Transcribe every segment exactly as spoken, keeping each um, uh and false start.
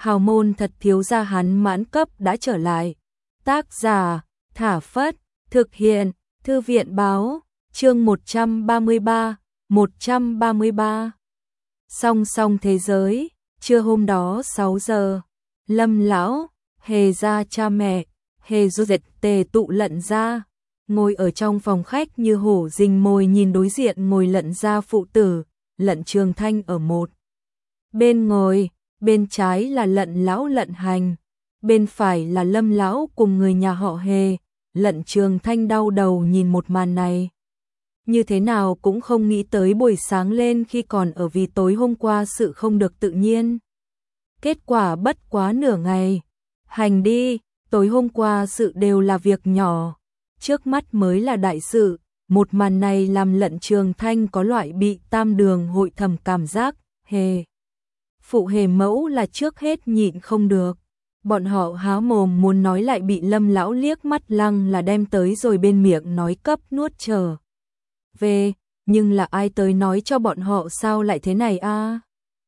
hào môn thật thiếu gia hắn mãn cấp đã trở lại. Tác giả, Thả Phất, thực hiện, Thư viện Báo, chương một trăm ba mươi ba, một trăm ba mươi ba. Song song thế giới, trưa hôm đó sáu giờ, Lâm lão, Hề gia cha mẹ, Hề Du Dệt tề tụ Lận gia, ngồi ở trong phòng khách như hổ rình mồi nhìn đối diện ngồi Lận gia phụ tử, Lận Trường Thanh ở một bên ngồi, bên trái là Lận lão Lận Hành, bên phải là Lâm lão cùng người nhà họ Hề. Lận Trường Thanh đau đầu nhìn một màn này. Như thế nào cũng không nghĩ tới buổi sáng lên khi còn ở vì tối hôm qua sự không được tự nhiên. Kết quả bất quá nửa ngày. Hành đi, tối hôm qua sự đều là việc nhỏ. Trước mắt mới là đại sự. Một màn này làm Lận Trường Thanh có loại bị tam đường hội thầm cảm giác. Hề phụ Hề mẫu là trước hết nhịn không được. Bọn họ há mồm muốn nói lại bị Lâm lão liếc mắt lăng là đem tới rồi bên miệng nói cấp nuốt trở về, nhưng là ai tới nói cho bọn họ sao lại thế này a? À?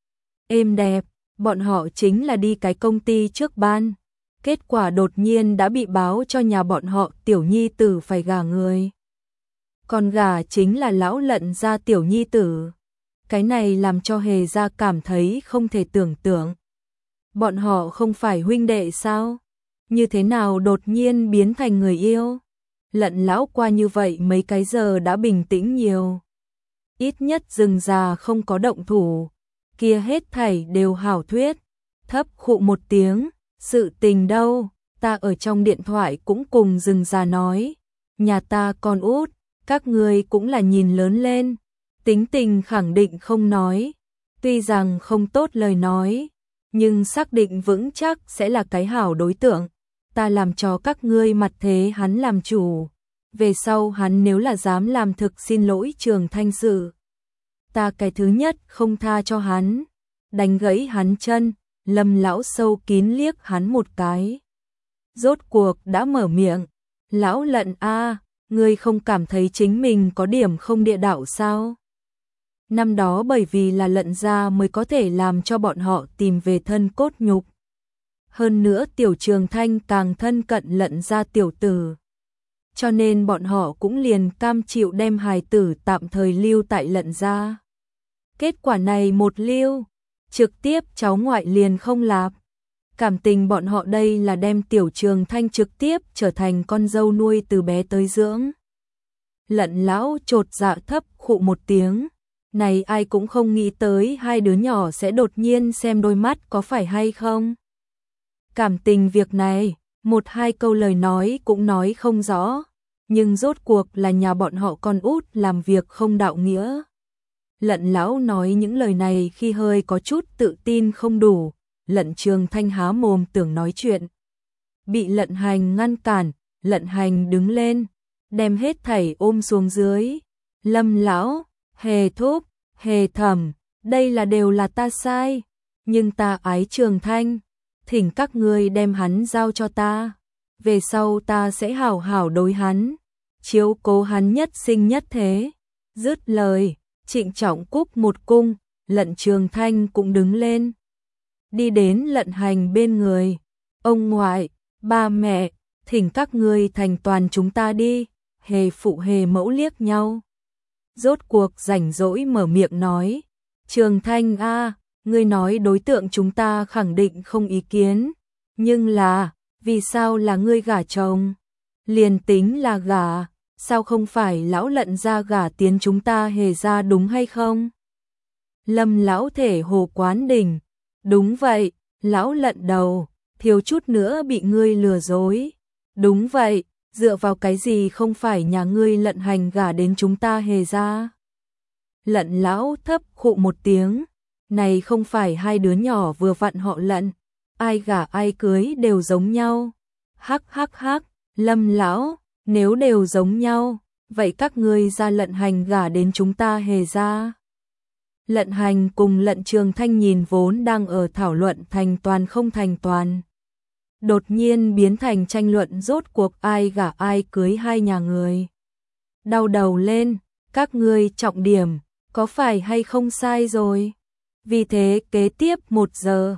Êm đẹp, bọn họ chính là đi cái công ty trước ban, kết quả đột nhiên đã bị báo cho nhà bọn họ tiểu nhi tử phải gả người. Còn gả chính là lão Lận gia tiểu nhi tử. Cái này làm cho Hề gia cảm thấy không thể tưởng tượng. Bọn họ không phải huynh đệ sao? Như thế nào đột nhiên biến thành người yêu? Lận lão qua như vậy mấy cái giờ đã bình tĩnh nhiều. Ít nhất rừng già không có động thủ. Kia hết thảy đều hảo thuyết. Thấp khụ một tiếng. Sự tình đâu? Ta ở trong điện thoại cũng cùng rừng già nói. Nhà ta con út. Các người cũng là nhìn lớn lên. Tính tình khẳng định không nói. Tuy rằng không tốt lời nói. Nhưng xác định vững chắc sẽ là cái hảo đối tượng. Ta làm cho các ngươi mặt thế hắn làm chủ. Về sau hắn nếu là dám làm thực xin lỗi Trường Thanh sự. Ta cái thứ nhất không tha cho hắn. Đánh gãy hắn chân. Lâm lão sâu kín liếc hắn một cái. Rốt cuộc đã mở miệng. Lão Lận a, ngươi không cảm thấy chính mình có điểm không địa đạo sao? Năm đó bởi vì là Lận gia mới có thể làm cho bọn họ tìm về thân cốt nhục. Hơn nữa tiểu Trường Thanh càng thân cận Lận gia tiểu tử. Cho nên bọn họ cũng liền cam chịu đem hài tử tạm thời lưu tại Lận gia. Kết quả này một lưu, trực tiếp cháu ngoại liền không lạp. Cảm tình bọn họ đây là đem tiểu Trường Thanh trực tiếp trở thành con dâu nuôi từ bé tới dưỡng. Lận lão chột dạ thấp khụ một tiếng. Này ai cũng không nghĩ tới hai đứa nhỏ sẽ đột nhiên xem đôi mắt có phải hay không. Cảm tình việc này, một hai câu lời nói cũng nói không rõ, nhưng rốt cuộc là nhà bọn họ con út làm việc không đạo nghĩa. Lận lão nói những lời này khi hơi có chút tự tin không đủ, Lận Trường Thanh há mồm tưởng nói chuyện. Bị Lận Hành ngăn cản, Lận Hành đứng lên, đem hết thảy ôm xuống dưới. Lâm lão, Hề thúc, Hề thẩm, đây là đều là ta sai, nhưng ta ái Trường Thanh, thỉnh các ngươi đem hắn giao cho ta, về sau ta sẽ hảo hảo đối hắn, chiếu cố hắn nhất sinh nhất thế. Dứt lời, trịnh trọng cúc một cung, Lận Trường Thanh cũng đứng lên, đi đến Lận Hành bên người. Ông ngoại, ba mẹ, thỉnh các ngươi thành toàn chúng ta đi. Hề phụ Hề mẫu liếc nhau. Rốt cuộc rảnh rỗi mở miệng nói, Trường Thanh a, ngươi nói đối tượng chúng ta khẳng định không ý kiến, nhưng là, vì sao là ngươi gả chồng? Liền tính là gả, sao không phải lão Lận gia gả tiến chúng ta Hề gia đúng hay không? Lâm lão thể hồ quán đỉnh, đúng vậy, lão Lận đầu, thiếu chút nữa bị ngươi lừa dối. Đúng vậy, dựa vào cái gì không phải nhà ngươi Lận Hành gả đến chúng ta Hề gia? Lận lão thấp khụ một tiếng, này không phải hai đứa nhỏ vừa vặn họ Lận, ai gả ai cưới đều giống nhau. Hắc hắc hắc, Lâm lão, nếu đều giống nhau, vậy các ngươi ra Lận Hành gả đến chúng ta Hề gia. Lận Hành cùng Lận Trường Thanh nhìn vốn đang ở thảo luận thành toàn không thành toàn. Đột nhiên biến thành tranh luận rốt cuộc ai gả ai cưới hai nhà người. Đau đầu lên, các ngươi trọng điểm, có phải hay không sai rồi? Vì thế kế tiếp một giờ,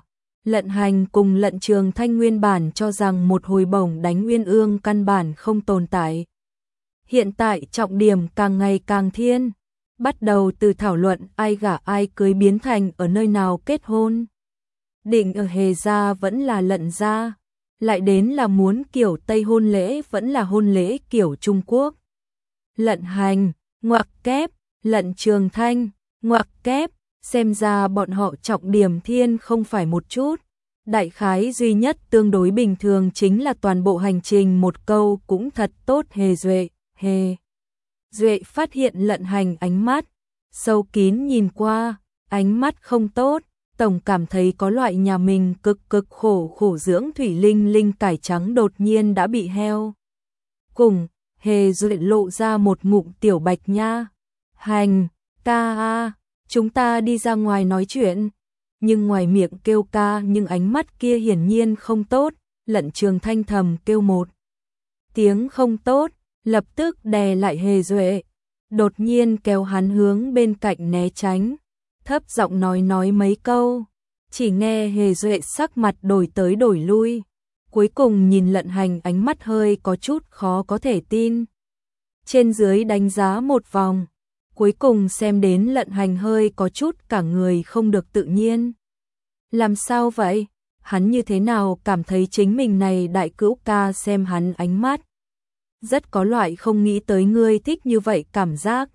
Lận Hành cùng Lận Trường Thanh nguyên bản cho rằng một hồi bổng đánh Uyên Ương căn bản không tồn tại. Hiện tại trọng điểm càng ngày càng thiên, bắt đầu từ thảo luận ai gả ai cưới biến thành ở nơi nào kết hôn. Định ở Hề gia vẫn là Lận gia, lại đến là muốn kiểu Tây hôn lễ vẫn là hôn lễ kiểu Trung Quốc. Lận Hành, ngoặc kép, Lận Trường Thanh, ngoặc kép, xem ra bọn họ trọng điểm thiên không phải một chút. Đại khái duy nhất tương đối bình thường chính là toàn bộ hành trình một câu cũng thật tốt. Hề Duệ, Hề Duệ phát hiện Lận Hành ánh mắt sâu kín nhìn qua, ánh mắt không tốt, tổng cảm thấy có loại nhà mình cực cực khổ khổ dưỡng thủy linh linh cải trắng đột nhiên đã bị heo. Cùng, Hề Duệ lộ ra một ngụm tiểu bạch nha. Hành, ca a, chúng ta đi ra ngoài nói chuyện. Nhưng ngoài miệng kêu ca nhưng ánh mắt kia hiển nhiên không tốt. Lận Trường Thanh thầm kêu một tiếng không tốt, lập tức đè lại Hề Duệ, đột nhiên kéo hắn hướng bên cạnh né tránh, thấp giọng nói nói mấy câu. Chỉ nghe Hề Duệ sắc mặt đổi tới đổi lui, cuối cùng nhìn Lận Hành ánh mắt hơi có chút khó có thể tin. Trên dưới đánh giá một vòng, cuối cùng xem đến Lận Hành hơi có chút cả người không được tự nhiên. Làm sao vậy? Hắn như thế nào cảm thấy chính mình này đại cữu ca xem hắn ánh mắt rất có loại không nghĩ tới ngươi thích như vậy cảm giác.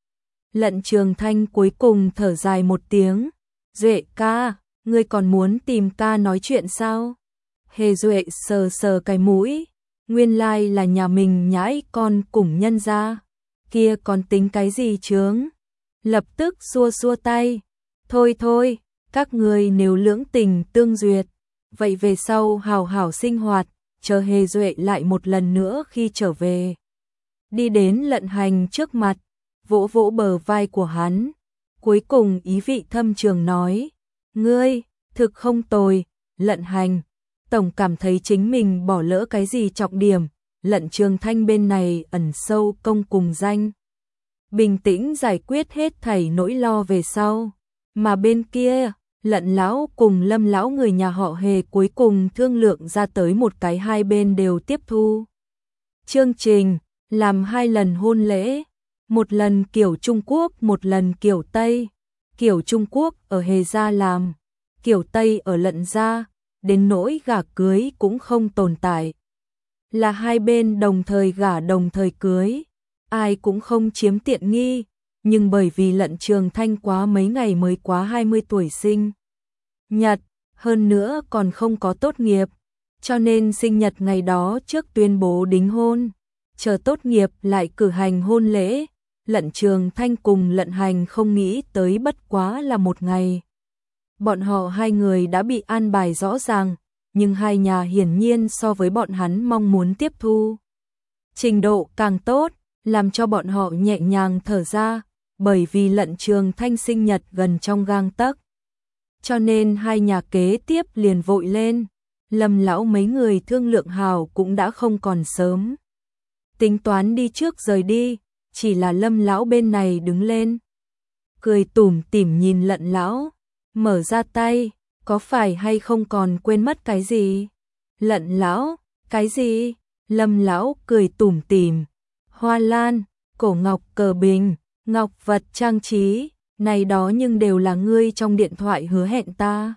Lận Trường Thanh cuối cùng thở dài một tiếng. Duệ ca, ngươi còn muốn tìm ca nói chuyện sao? Hề Duệ sờ sờ cái mũi, nguyên lai là nhà mình nhãi con cùng nhân gia, kia còn tính cái gì chướng? Lập tức xua xua tay, thôi thôi, các người nếu lưỡng tình tương duyệt, vậy về sau hào hảo sinh hoạt, chờ Hề Duệ lại một lần nữa khi trở về. Đi đến Lận Hành trước mặt, vỗ vỗ bờ vai của hắn, cuối cùng ý vị thâm trường nói, ngươi, thực không tồi. Lận Hành tổng cảm thấy chính mình bỏ lỡ cái gì trọng điểm. Lận Trường Thanh bên này ẩn sâu công cùng danh, bình tĩnh giải quyết hết thảy nỗi lo về sau, mà bên kia Lận lão cùng Lâm lão người nhà họ Hề cuối cùng thương lượng ra tới một cái hai bên đều tiếp thu chương trình, làm hai lần hôn lễ, một lần kiểu Trung Quốc, một lần kiểu Tây. Kiểu Trung Quốc ở Hề gia làm, kiểu Tây ở Lận gia, đến nỗi gả cưới cũng không tồn tại. Là hai bên đồng thời gả đồng thời cưới, ai cũng không chiếm tiện nghi, nhưng bởi vì Lận Trường Thanh quá mấy ngày mới quá hai mươi tuổi sinh nhật, hơn nữa còn không có tốt nghiệp, cho nên sinh nhật ngày đó trước tuyên bố đính hôn, chờ tốt nghiệp lại cử hành hôn lễ. Lận Trường Thanh cùng Lận Hành không nghĩ tới bất quá là một ngày. Bọn họ hai người đã bị an bài rõ ràng, nhưng hai nhà hiển nhiên so với bọn hắn mong muốn tiếp thu trình độ càng tốt, làm cho bọn họ nhẹ nhàng thở ra, bởi vì Lận Trường Thanh sinh nhật gần trong gang tấc. Cho nên hai nhà kế tiếp liền vội lên, Lâm lão mấy người thương lượng hào cũng đã không còn sớm. Tính toán đi trước rời đi, chỉ là Lâm lão bên này đứng lên, cười tủm tỉm nhìn Lận lão, mở ra tay, có phải hay không còn quên mất cái gì? Lận lão, cái gì? Lâm lão cười tủm tỉm, hoa lan, cổ ngọc, cờ bình, ngọc vật trang trí, này đó nhưng đều là ngươi trong điện thoại hứa hẹn ta.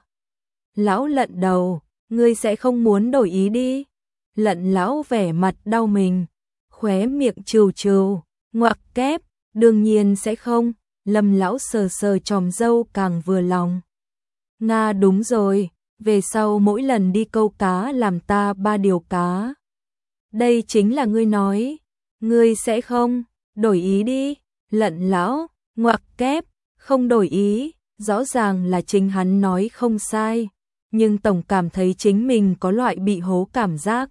Lão Lận đầu, ngươi sẽ không muốn đổi ý đi? Lận lão vẻ mặt đau mình, khóe miệng trừ trừ, ngoặc kép, đương nhiên sẽ không. Lâm lão sờ sờ chòm râu càng vừa lòng. Nga đúng rồi, về sau mỗi lần đi câu cá làm ta ba điều cá. Đây chính là ngươi nói, ngươi sẽ không đổi ý đi? Lận lão, ngoặc kép, không đổi ý, rõ ràng là chính hắn nói không sai, nhưng tổng cảm thấy chính mình có loại bị hố cảm giác.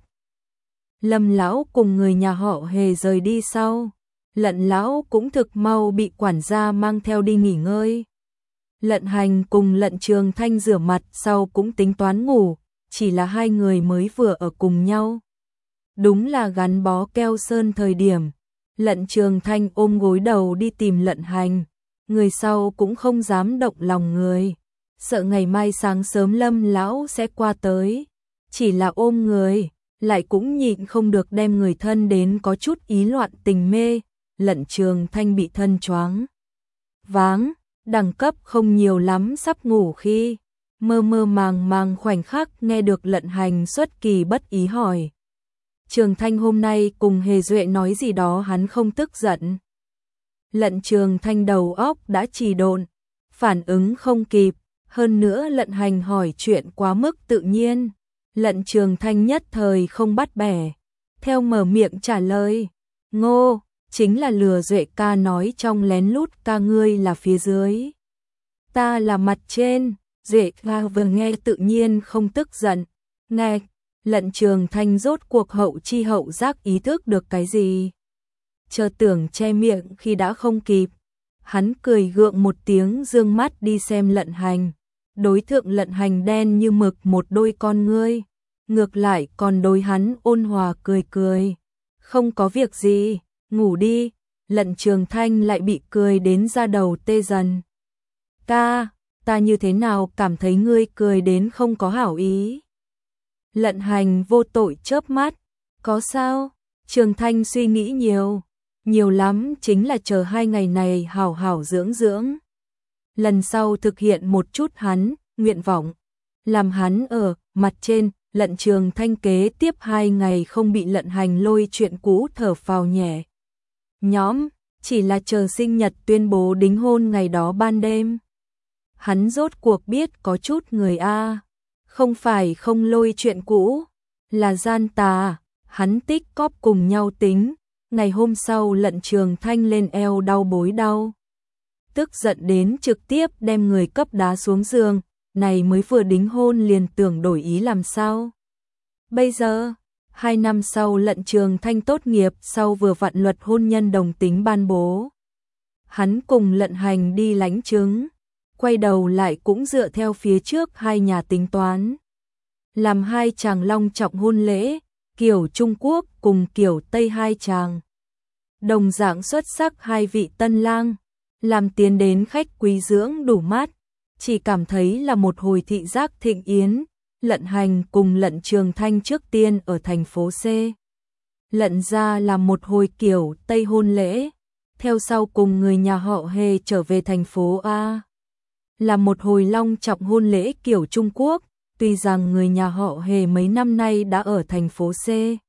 Lâm lão cùng người nhà họ Hề rời đi sau, Lận lão cũng thực mau bị quản gia mang theo đi nghỉ ngơi. Lận Hành cùng Lận Trường Thanh rửa mặt sau cũng tính toán ngủ, chỉ là hai người mới vừa ở cùng nhau. Đúng là gắn bó keo sơn thời điểm. Lận Trường Thanh ôm gối đầu đi tìm Lận Hành, người sau cũng không dám động lòng người. sợ ngày mai sáng sớm Lâm lão sẽ qua tới, chỉ là ôm người, lại cũng nhịn không được đem người thân đến có chút ý loạn tình mê. Lận Trường Thanh bị thân choáng váng, đẳng cấp không nhiều lắm, sắp ngủ khi mơ mơ màng màng khoảnh khắc nghe được Lận Hành xuất kỳ bất ý hỏi: Trường Thanh hôm nay cùng Hề Duệ nói gì đó hắn không tức giận? Lận Trường Thanh đầu óc đã trì độn, phản ứng không kịp, hơn nữa Lận Hành hỏi chuyện quá mức tự nhiên, Lận Trường Thanh nhất thời không bắt bẻ, theo mở miệng trả lời: Ngô, chính là lừa Duệ ca nói trong lén lút ca ngươi là phía dưới, ta là mặt trên. Duệ ca vừa nghe tự nhiên không tức giận, nghe. Lận Trường Thanh rốt cuộc hậu chi hậu giác ý thức được cái gì, chờ tưởng che miệng khi đã không kịp, hắn cười gượng một tiếng, dương mắt đi xem Lận Hành. Đối thượng Lận Hành đen như mực một đôi con ngươi, ngược lại còn đối hắn ôn hòa cười cười. Không có việc gì, ngủ đi. Lận Trường Thanh lại bị cười đến da đầu tê dần. Ca, ta như thế nào cảm thấy ngươi cười đến không có hảo ý? Lận Hành vô tội chớp mắt. Có sao? Trường Thanh suy nghĩ nhiều, nhiều lắm, chính là chờ hai ngày này hảo hảo dưỡng dưỡng. Lần sau thực hiện một chút hắn nguyện vọng, làm hắn ở mặt trên. Lận Trường Thanh kế tiếp hai ngày không bị Lận Hành lôi chuyện cũ thở phào nhẹ nhõm, chỉ là chờ sinh nhật tuyên bố đính hôn ngày đó ban đêm. Hắn rốt cuộc biết có chút người a, không phải không lôi chuyện cũ, là gian tà, hắn tích cóp cùng nhau tính. Ngày hôm sau Lận Trường Thanh lên eo đau bối đau, tức giận đến trực tiếp đem người cấp đá xuống giường. Này mới vừa đính hôn liền tưởng đổi ý làm sao? Bây giờ, hai năm sau Lận Trường Thanh tốt nghiệp sau vừa vặn luật hôn nhân đồng tính ban bố. Hắn cùng Lận Hành đi lãnh chứng, quay đầu lại cũng dựa theo phía trước hai nhà tính toán. Làm hai chàng long trọng hôn lễ, kiểu Trung Quốc cùng kiểu Tây hai chàng. Đồng dạng xuất sắc hai vị tân lang, làm tiến đến khách quý dưỡng đủ mát. Chỉ cảm thấy là một hồi thị giác thịnh yến. Lận Hành cùng Lận Trường Thanh trước tiên ở thành phố C. Lận gia làm một hồi kiểu Tây hôn lễ, theo sau cùng người nhà họ Hề trở về thành phố A. Là một hồi long trọng hôn lễ kiểu Trung Quốc, tuy rằng người nhà họ Hề mấy năm nay đã ở thành phố C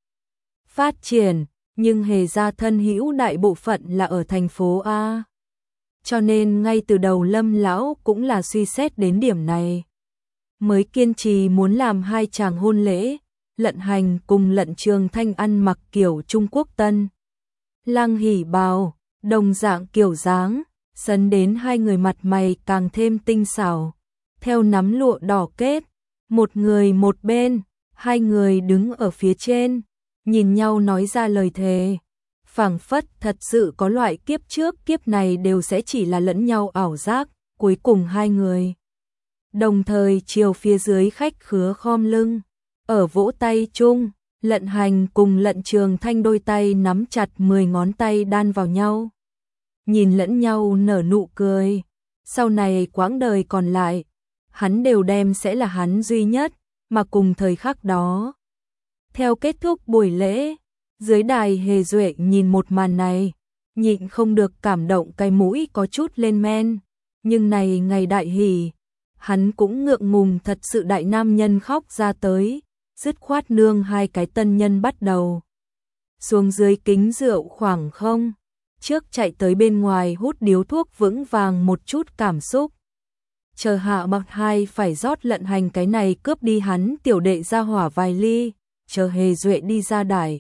phát triển, nhưng Hề gia thân hữu đại bộ phận là ở thành phố A. Cho nên ngay từ đầu Lâm lão cũng là suy xét đến điểm này, mới kiên trì muốn làm hai chàng hôn lễ. Lận Hành cùng Lận Trường Thanh ăn mặc kiểu Trung Quốc tân lang hỉ bào, đồng dạng kiểu dáng, sấn đến hai người mặt mày càng thêm tinh xảo. Theo nắm lụa đỏ kết, một người một bên, hai người đứng ở phía trên, nhìn nhau nói ra lời thề. Phảng phất thật sự có loại kiếp trước kiếp này đều sẽ chỉ là lẫn nhau ảo giác. Cuối cùng hai người đồng thời chiều phía dưới khách khứa khom lưng, ở vỗ tay chung. Lận Hành cùng Lận Trường Thanh đôi tay nắm chặt, mười ngón tay đan vào nhau, nhìn lẫn nhau nở nụ cười. Sau này quãng đời còn lại, hắn đều đem sẽ là hắn duy nhất. Mà cùng thời khắc đó, theo kết thúc buổi lễ, dưới đài Hề Duệ nhìn một màn này, nhịn không được cảm động, cái mũi có chút lên men. Nhưng này ngày đại hỷ, hắn cũng ngượng ngùng thật sự, đại nam nhân khóc ra tới, dứt khoát nương hai cái tân nhân bắt đầu xuống dưới kính rượu khoảng không, trước chạy tới bên ngoài hút điếu thuốc vững vàng một chút cảm xúc. Chờ hạ mặc hai phải rót Lận Hành cái này cướp đi hắn tiểu đệ ra hỏa vài ly, chờ Hề Duệ đi ra đài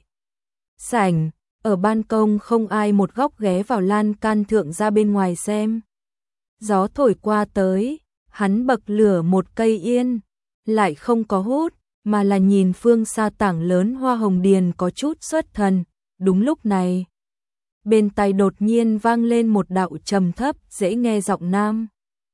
sảnh, ở ban công không ai một góc ghé vào lan can thượng ra bên ngoài xem. Gió thổi qua tới, hắn bậc lửa một cây yên, lại không có hút, mà là nhìn phương xa tảng lớn hoa hồng điền có chút xuất thần. Đúng lúc này, bên tai đột nhiên vang lên một đạo trầm thấp dễ nghe giọng nam.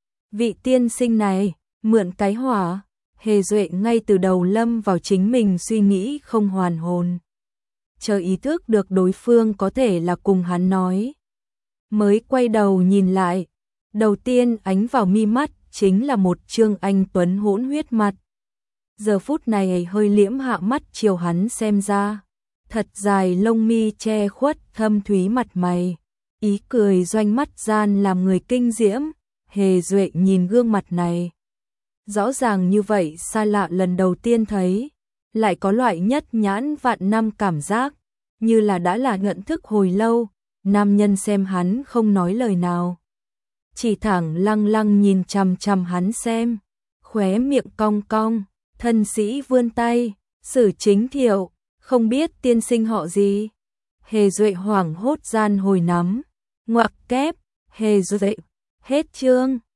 Vị tiên sinh này, mượn cái hỏa. Hề Duệ ngay từ đầu lâm vào chính mình suy nghĩ không hoàn hồn, chờ ý thức được đối phương có thể là cùng hắn nói, mới quay đầu nhìn lại. Đầu tiên ánh vào mi mắt chính là một trương anh tuấn hỗn huyết mặt. Giờ phút này hơi liễm hạ mắt chiều hắn xem ra, thật dài lông mi che khuất thâm thúy mặt mày, ý cười doanh mắt gian làm người kinh diễm. Hề Duệ nhìn gương mặt này, rõ ràng như vậy xa lạ lần đầu tiên thấy, lại có loại nhất nhãn vạn năm cảm giác, như là đã là nhận thức hồi lâu. Nam nhân xem hắn không nói lời nào, chỉ thẳng lăng lăng nhìn chằm chằm hắn xem, khóe miệng cong cong. Thân sĩ vươn tay, Sử Chính Thiệu, không biết tiên sinh họ gì. Hề Duệ hoảng hốt gian hồi nắm, ngoặc kép. Hề Duệ, hết chương.